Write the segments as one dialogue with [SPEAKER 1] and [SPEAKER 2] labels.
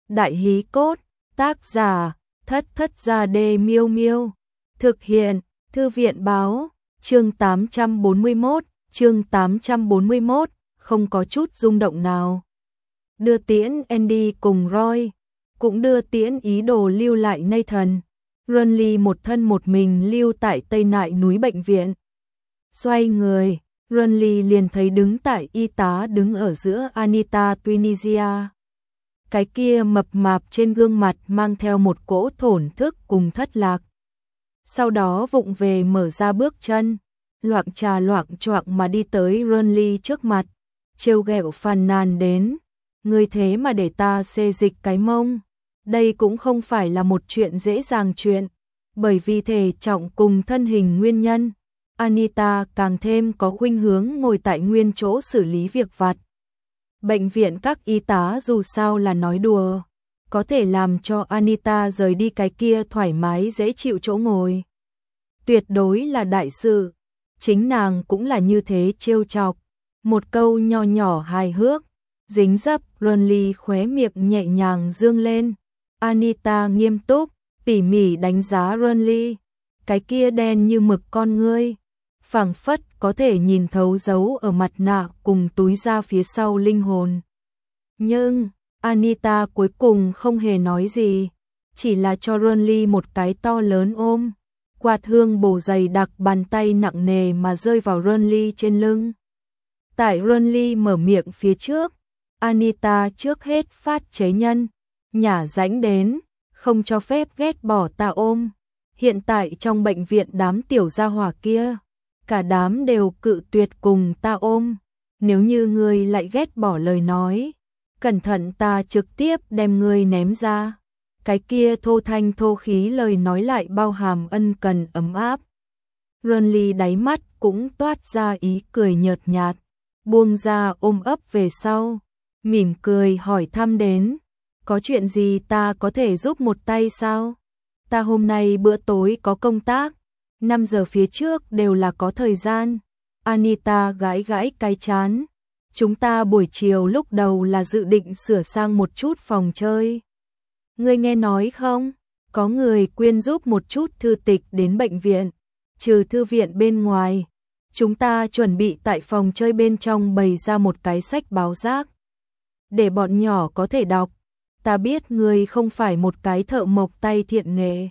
[SPEAKER 1] Đại hí cốt, tác giả, Thất Thất Gia Đê Miêu Miêu. Thực hiện, Thư viện báo, chương 841, không có chút rung động nào. Đưa tiễn Andy cùng Roy, cũng đưa tiễn ý đồ lưu lại Nathan. Ronly một thân một mình lưu tại Tây Nại núi bệnh viện. Xoay người, Ronly liền thấy đứng tại y tá đứng ở giữa Anita Tunisia. Cái kia mập mạp trên gương mặt mang theo một cỗ thổn thức cùng thất lạc. Sau đó vụng về mở ra bước chân, loạng trà loạng choạng mà đi tới Ronly trước mặt, trêu ghẹo phàn nàn đến, ngươi thế mà để ta xê dịch cái mông. Đây cũng không phải là một chuyện dễ dàng chuyện, bởi vì thể trọng cùng thân hình nguyên nhân, Anita càng thêm có khuynh hướng ngồi tại nguyên chỗ xử lý việc vặt. Bệnh viện các y tá dù sao là nói đùa, có thể làm cho Anita rời đi cái kia thoải mái dễ chịu chỗ ngồi. Tuyệt đối là đại sự, chính nàng cũng là như thế trêu chọc. Một câu nho nhỏ hài hước, dính dấp, Ronly khóe miệng nhẹ nhàng dương lên. Anita nghiêm túc, tỉ mỉ đánh giá Ronly, cái kia đen như mực con ngươi, phảng phất có thể nhìn thấu dấu ở mặt nạ cùng túi da phía sau linh hồn. Nhưng, Anita cuối cùng không hề nói gì, chỉ là cho Ronly một cái to lớn ôm, quạt hương bổ dày đặc bàn tay nặng nề mà rơi vào Ronly trên lưng. Tại Ronly mở miệng phía trước, Anita trước hết phát chế nhân, nhả rãnh đến, không cho phép ghét bỏ ta ôm. Hiện tại trong bệnh viện đám tiểu gia hỏa kia, cả đám đều cự tuyệt cùng ta ôm. Nếu như ngươi lại ghét bỏ lời nói, cẩn thận ta trực tiếp đem ngươi ném ra. Cái kia thô thanh thô khí lời nói lại bao hàm ân cần ấm áp. Ronly đáy mắt cũng toát ra ý cười nhợt nhạt, buông ra ôm ấp về sau, mỉm cười hỏi thăm đến, có chuyện gì ta có thể giúp một tay sao? Ta hôm nay bữa tối có công tác, 5 giờ phía trước đều là có thời gian. Anita gãi gãi cái chán. Chúng ta buổi chiều lúc đầu là dự định sửa sang một chút phòng chơi. Ngươi nghe nói không? Có người quyên giúp một chút thư tịch đến bệnh viện. Trừ thư viện bên ngoài, chúng ta chuẩn bị tại phòng chơi bên trong bày ra một cái sách báo rác, để bọn nhỏ có thể đọc. Ta biết ngươi không phải một cái thợ mộc tay thiện nghệ,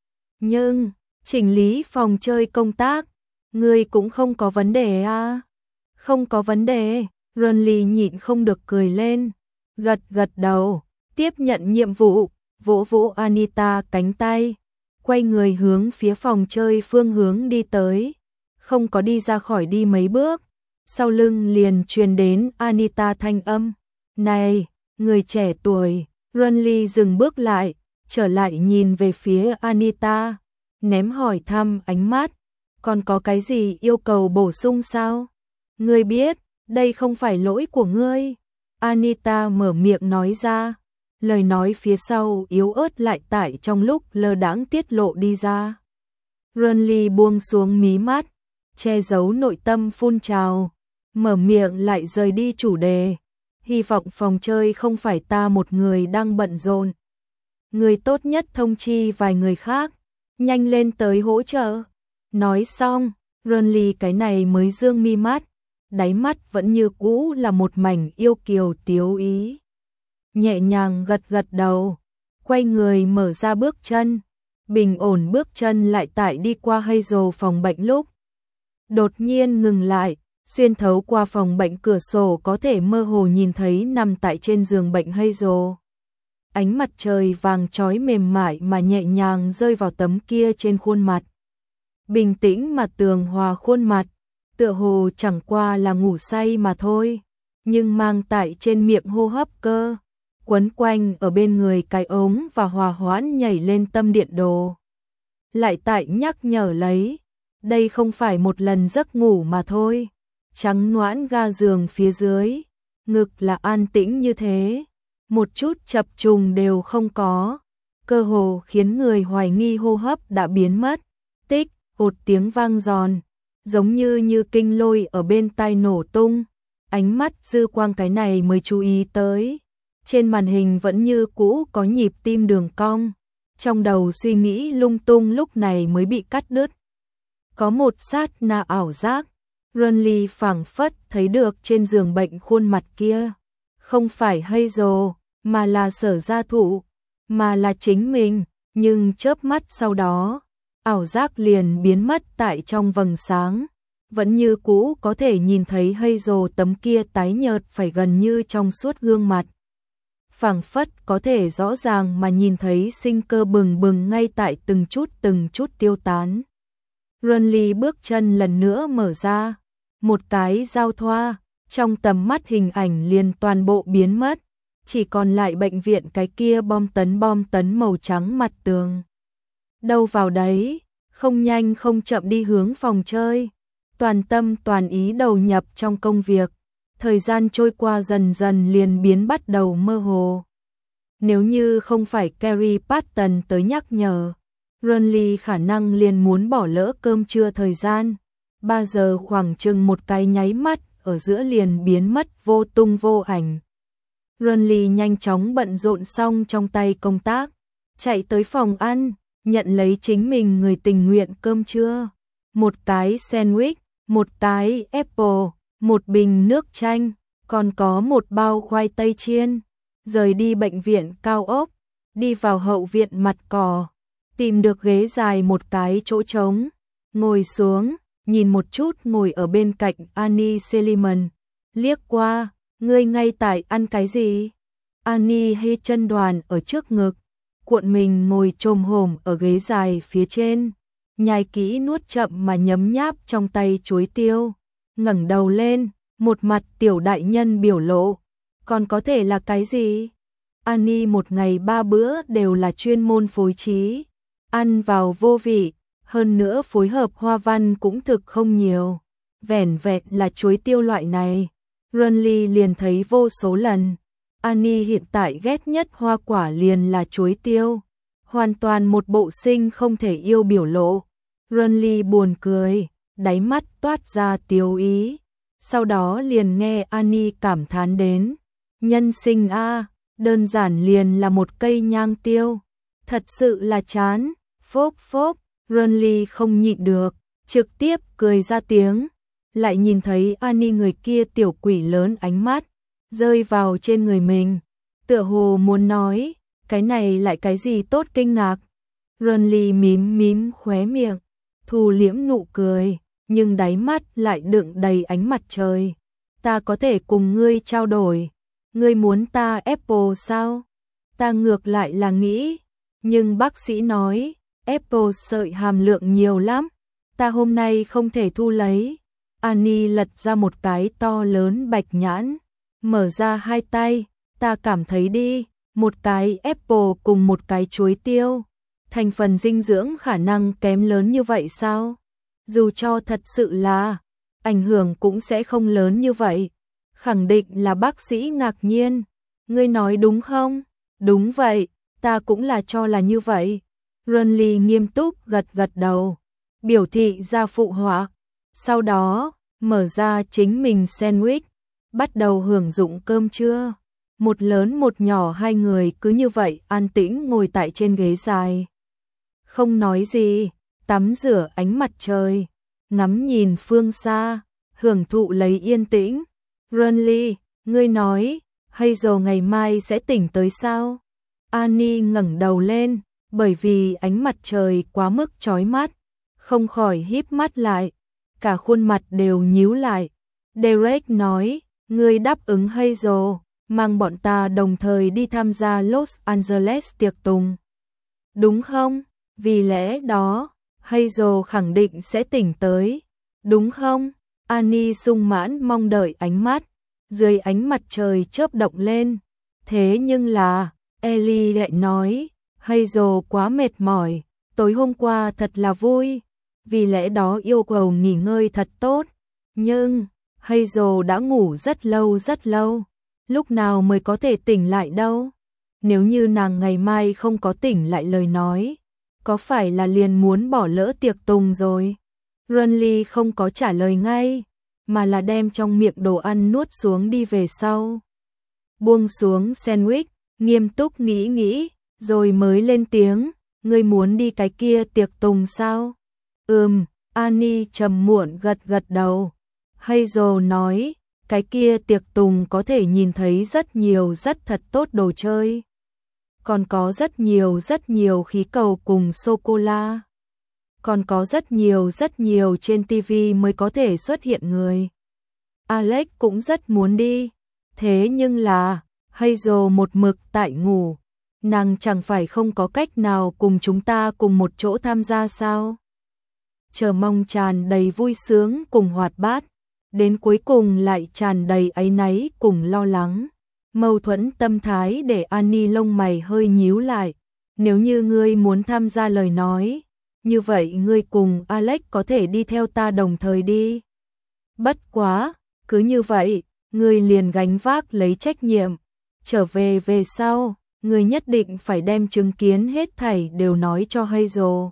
[SPEAKER 1] nhưng chỉnh lý phòng chơi công tác, ngươi cũng không có vấn đề à? Không có vấn đề. Ronly nhịn không được cười lên, gật gật đầu, tiếp nhận nhiệm vụ, vỗ vỗ Anita cánh tay, quay người hướng phía phòng chơi phương hướng đi tới. Không có đi ra khỏi đi mấy bước, sau lưng liền truyền đến Anita thanh âm. Này, người trẻ tuổi. Ronly dừng bước lại, trở lại nhìn về phía Anita, ném hỏi thăm ánh mắt. Còn có cái gì yêu cầu bổ sung sao? Ngươi biết, đây không phải lỗi của ngươi. Anita mở miệng nói ra, lời nói phía sau yếu ớt lại tại trong lúc lơ đãng tiết lộ đi ra. Ronly buông xuống mí mắt, che giấu nội tâm phun trào, mở miệng lại rời đi chủ đề. Hy vọng phòng chơi không phải ta một người đang bận rộn. Người tốt nhất thông chi vài người khác, nhanh lên tới hỗ trợ. Nói xong, Ronly cái này mới dương mi mắt, đáy mắt vẫn như cũ là một mảnh yêu kiều tiếu ý. Nhẹ nhàng gật gật đầu, quay người mở ra bước chân, bình ổn bước chân lại tại đi qua Hazel phòng bệnh lúc. Đột nhiên ngừng lại. Xuyên thấu qua phòng bệnh cửa sổ có thể mơ hồ nhìn thấy nằm tại trên giường bệnh Hazel. Ánh mặt trời vàng chói mềm mại mà nhẹ nhàng rơi vào tấm kia trên khuôn mặt. Bình tĩnh mà tường hòa khuôn mặt, tựa hồ chẳng qua là ngủ say mà thôi, nhưng mang tại trên miệng hô hấp cơ, quấn quanh ở bên người cái ống và hòa hoãn nhảy lên tâm điện đồ. Lại tại nhắc nhở lấy, đây không phải một lần giấc ngủ mà thôi. Trắng noãn ga giường phía dưới, ngực là an tĩnh như thế, một chút chập trùng đều không có, cơ hồ khiến người hoài nghi hô hấp đã biến mất. Tích, một tiếng vang giòn, giống như kinh lôi ở bên tai nổ tung, ánh mắt dư quang cái này mới chú ý tới. Trên màn hình vẫn như cũ có nhịp tim đường cong. Trong đầu suy nghĩ lung tung lúc này mới bị cắt đứt. Có một sát na ảo giác, Renly phảng phất thấy được trên giường bệnh khuôn mặt kia. Không phải Hazel, mà là Sở Gia Thụ, mà là chính mình. Nhưng chớp mắt sau đó, ảo giác liền biến mất tại trong vầng sáng. Vẫn như cũ có thể nhìn thấy Hazel tấm kia tái nhợt phải gần như trong suốt gương mặt. Phảng phất có thể rõ ràng mà nhìn thấy sinh cơ bừng bừng ngay tại từng chút tiêu tán. Renly bước chân lần nữa mở ra, một cái giao thoa, trong tầm mắt hình ảnh liền toàn bộ biến mất, chỉ còn lại bệnh viện cái kia bom tấn màu trắng mặt tường. Đâu vào đấy, không nhanh không chậm đi hướng phòng chơi, toàn tâm toàn ý đầu nhập trong công việc. Thời gian trôi qua dần dần liền biến bắt đầu mơ hồ. Nếu như không phải Kerry Patton tới nhắc nhở, Renly khả năng liền muốn bỏ lỡ cơm trưa thời gian. 3 giờ khoảng chừng một cái nháy mắt ở giữa liền biến mất vô tung vô ảnh. Renly nhanh chóng bận rộn xong trong tay công tác, chạy tới phòng ăn, nhận lấy chính mình người tình nguyện cơm trưa. Một cái sandwich, một cái apple, một bình nước chanh, còn có một bao khoai tây chiên. Rời đi bệnh viện cao ốc, đi vào hậu viện mặt cỏ, tìm được ghế dài một cái chỗ trống, ngồi xuống, nhìn một chút ngồi ở bên cạnh Annie Seliman, liếc qua, ngươi ngay tại ăn cái gì? Annie hê chân đoàn ở trước ngực, cuộn mình ngồi chồm hổm ở ghế dài phía trên, nhai kỹ nuốt chậm mà nhấm nháp trong tay chuối tiêu, ngẩng đầu lên, một mặt tiểu đại nhân biểu lộ, còn có thể là cái gì? Annie một ngày 3 bữa đều là chuyên môn phối trí, ăn vào vô vị, hơn nữa phối hợp hoa văn cũng thực không nhiều, vẻn vẹn là chuối tiêu loại này. Renly liền thấy vô số lần. Annie hiện tại ghét nhất hoa quả liền là chuối tiêu, hoàn toàn một bộ sinh không thể yêu biểu lộ. Renly buồn cười, đáy mắt toát ra tiêu ý, sau đó liền nghe Annie cảm thán đến, nhân sinh a, đơn giản liền là một cây nhang tiêu, thật sự là chán. Phốp phốp, Renly không nhịn được, trực tiếp cười ra tiếng, lại nhìn thấy Annie người kia tiểu quỷ lớn ánh mắt rơi vào trên người mình, tựa hồ muốn nói, cái này lại cái gì tốt kinh ngạc. Renly mím khóe miệng, thu liễm nụ cười, nhưng đáy mắt lại đựng đầy ánh mặt trời. Ta có thể cùng ngươi trao đổi, ngươi muốn ta Apple sao? Ta ngược lại là nghĩ, nhưng bác sĩ nói, Apple sợi hàm lượng nhiều lắm, ta hôm nay không thể thu lấy. Annie lật ra một cái to lớn bạch nhãn, mở ra hai tay, ta cảm thấy đi, một cái Apple cùng một cái chuối tiêu, thành phần dinh dưỡng khả năng kém lớn như vậy sao? Dù cho thật sự là, ảnh hưởng cũng sẽ không lớn như vậy. Khẳng định là bác sĩ ngạc nhiên, ngươi nói đúng không? Đúng vậy, ta cũng là cho là như vậy. Renly nghiêm túc gật đầu, biểu thị ra phụ họa, sau đó mở ra chính mình sandwich, bắt đầu hưởng dụng cơm trưa. Một lớn một nhỏ hai người cứ như vậy an tĩnh ngồi tại trên ghế dài, không nói gì, tắm rửa ánh mặt trời, ngắm nhìn phương xa, hưởng thụ lấy yên tĩnh. Renly, ngươi nói, Hazel ngày mai sẽ tỉnh tới sao? Annie ngẩng đầu lên, bởi vì ánh mặt trời quá mức chói mắt, không khỏi híp mắt lại, cả khuôn mặt đều nhíu lại. Derek nói, ngươi đáp ứng Hazel, mang bọn ta đồng thời đi tham gia Los Angeles tiệc tùng. Đúng không? Vì lẽ đó, Hazel khẳng định sẽ tỉnh tới. Đúng không? Annie sung mãn mong đợi ánh mắt, dưới ánh mặt trời chớp động lên. Thế nhưng là, Ellie lại nói, Hazel quá mệt mỏi, tối hôm qua thật là vui, vì lẽ đó yêu cầu nghỉ ngơi thật tốt. Nhưng, Hazel đã ngủ rất lâu, lúc nào mới có thể tỉnh lại đâu? Nếu như nàng ngày mai không có tỉnh lại lời nói, có phải là liền muốn bỏ lỡ tiệc tùng rồi? Renly không có trả lời ngay, mà là đem trong miệng đồ ăn nuốt xuống đi về sau. buông xuống sandwich, nghiêm túc nghĩ nghĩ, rồi mới lên tiếng, ngươi muốn đi cái kia tiệc tùng sao? Annie trầm muộn gật gật đầu. Hazel nói, cái kia tiệc tùng có thể nhìn thấy rất nhiều rất thật tốt đồ chơi. Còn có rất nhiều khí cầu cùng sô-cô-la. Còn có rất nhiều trên TV mới có thể xuất hiện người. Alex cũng rất muốn đi. Thế nhưng là, Hazel một mực tại ngủ. Nàng chẳng phải không có cách nào cùng chúng ta cùng một chỗ tham gia sao? Chờ mong tràn đầy vui sướng cùng hoạt bát. Đến cuối cùng lại tràn đầy áy náy cùng lo lắng. Mâu thuẫn tâm thái để Annie lông mày hơi nhíu lại. Nếu như ngươi muốn tham gia lời nói, như vậy ngươi cùng Alex có thể đi theo ta đồng thời đi. Bất quá, cứ như vậy, ngươi liền gánh vác lấy trách nhiệm. Trở về sau, ngươi nhất định phải đem chứng kiến hết thảy đều nói cho Hazel.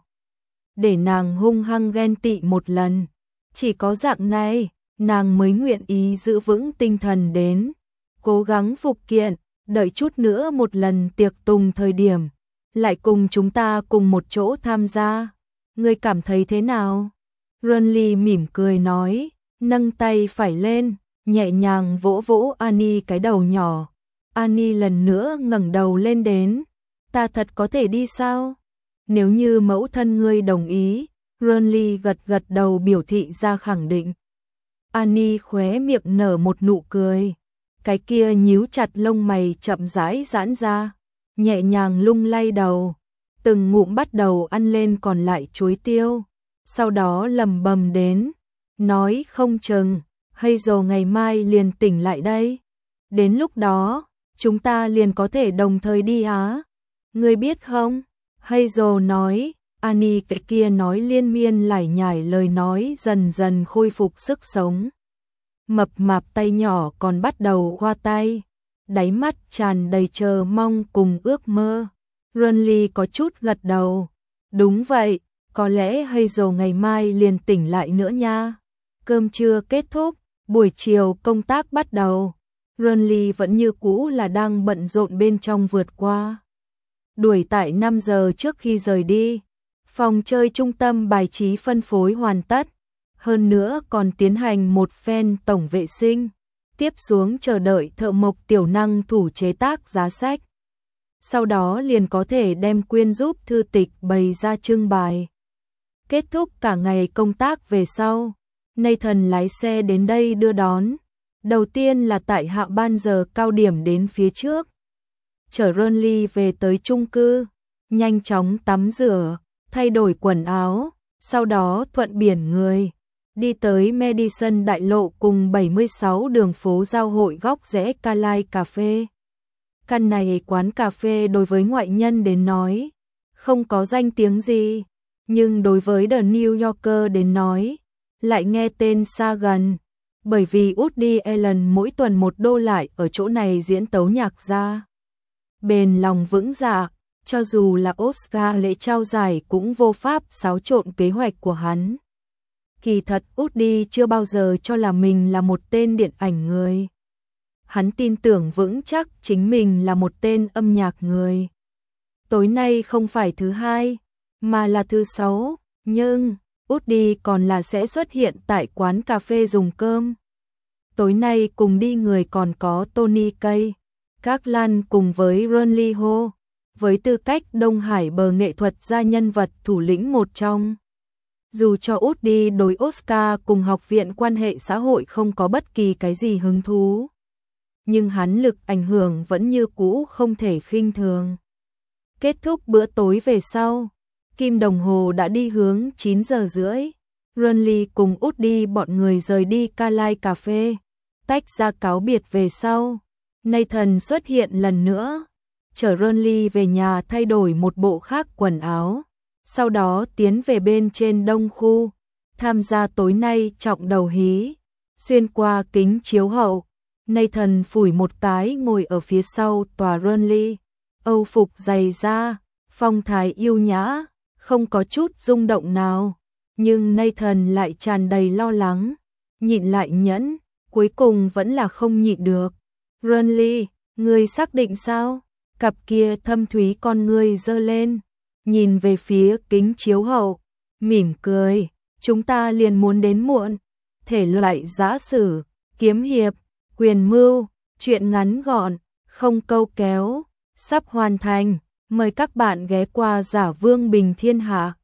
[SPEAKER 1] Để nàng hung hăng ghen tị một lần. Chỉ có dạng này, nàng mới nguyện ý giữ vững tinh thần đến. Cố gắng phục kiện, đợi chút nữa một lần tiệc tùng thời điểm. Lại cùng chúng ta cùng một chỗ tham gia. Ngươi cảm thấy thế nào? Ronly mỉm cười nói, nâng tay phải lên, nhẹ nhàng vỗ vỗ Annie cái đầu nhỏ. Annie lần nữa ngẩng đầu lên đến. Ta thật có thể đi sao? Nếu như mẫu thân ngươi đồng ý, Ronly gật gật đầu biểu thị ra khẳng định. Annie khóe miệng nở một nụ cười. Cái kia nhíu chặt lông mày chậm rãi giãn ra, nhẹ nhàng lung lay đầu, từng ngụm bắt đầu ăn lên còn lại chuối tiêu. Sau đó lầm bầm đến, nói không chừng, Hazel ngày mai liền tỉnh lại đây. Đến lúc đó, chúng ta liền có thể đồng thời đi á. Ngươi biết không? Hazel nói, Annie cái kia nói liên miên lải nhải lời nói dần dần khôi phục sức sống. Mập mạp tay nhỏ còn bắt đầu khoa tay, đáy mắt tràn đầy chờ mong cùng ước mơ. Ronly có chút gật đầu. Đúng vậy, có lẽ Hazel ngày mai liền tỉnh lại nữa nha. Cơm trưa kết thúc, buổi chiều công tác bắt đầu. Ronly vẫn như cũ là đang bận rộn bên trong vượt qua. Đuổi tại 5 giờ trước khi rời đi. Phòng chơi trung tâm bài trí phân phối hoàn tất. Hơn nữa còn tiến hành một phen tổng vệ sinh. Tiếp xuống chờ đợi thợ mộc tiểu năng thủ chế tác giá sách. Sau đó liền có thể đem quyên giúp thư tịch bày ra trưng bày. Kết thúc cả ngày công tác về sau, Nathan lái xe đến đây đưa đón. Đầu tiên là tại hạ ban giờ cao điểm đến phía trước. Chở Ronly về tới chung cư, nhanh chóng tắm rửa, thay đổi quần áo, sau đó thuận biển người. Đi tới Madison đại lộ cùng 76 đường phố giao hội góc rẽ Carlyle Cà Phê. Căn này quán cà phê đối với ngoại nhân đến nói, không có danh tiếng gì, nhưng đối với The New Yorker đến nói, lại nghe tên xa gần, bởi vì Woody Allen mỗi tuần $1 lại ở chỗ này diễn tấu nhạc ra. Bền lòng vững dạ, cho dù là Oscar lễ trao giải cũng vô pháp xáo trộn kế hoạch của hắn. Kỳ thật Woody chưa bao giờ cho là mình là một tên điện ảnh người. Hắn tin tưởng vững chắc chính mình là một tên âm nhạc người. Tối nay không phải thứ hai, mà là thứ sáu, nhưng Woody còn là sẽ xuất hiện tại quán cà phê dùng cơm. Tối nay cùng đi người còn có Tony Kaye, Các Lan cùng với Ronly Ho, với tư cách Đông Hải bờ nghệ thuật gia nhân vật thủ lĩnh một trong. Dù cho Woody đối Oscar cùng học viện quan hệ xã hội không có bất kỳ cái gì hứng thú, nhưng hắn lực ảnh hưởng vẫn như cũ không thể khinh thường. Kết thúc bữa tối về sau, kim đồng hồ đã đi hướng 9 giờ rưỡi. Ronly cùng Woody bọn người rời đi Carlyle Cà Phê, tách ra cáo biệt về sau. Nathan xuất hiện lần nữa, chở Ronly về nhà thay đổi một bộ khác quần áo, sau đó tiến về bên trên đông khu, tham gia tối nay trọng đầu hí. Xuyên qua kính chiếu hậu, Nathan phủi một cái ngồi ở phía sau tòa Ronly, âu phục dày da, phong thái yêu nhã, không có chút rung động nào, nhưng Nathan lại tràn đầy lo lắng, nhịn lại nhẫn, cuối cùng vẫn là không nhịn được. Ronly, Ngươi xác định sao? Cặp kia thâm thúy con ngươi giơ lên, nhìn về phía kính chiếu hậu, mỉm cười, chúng ta liền muốn đến muộn. Thể loại giã sử, kiếm hiệp, quyền mưu, truyện ngắn gọn, không câu kéo, sắp hoàn thành. Mời các bạn ghé qua Giả Vương Bình Thiên Hạ.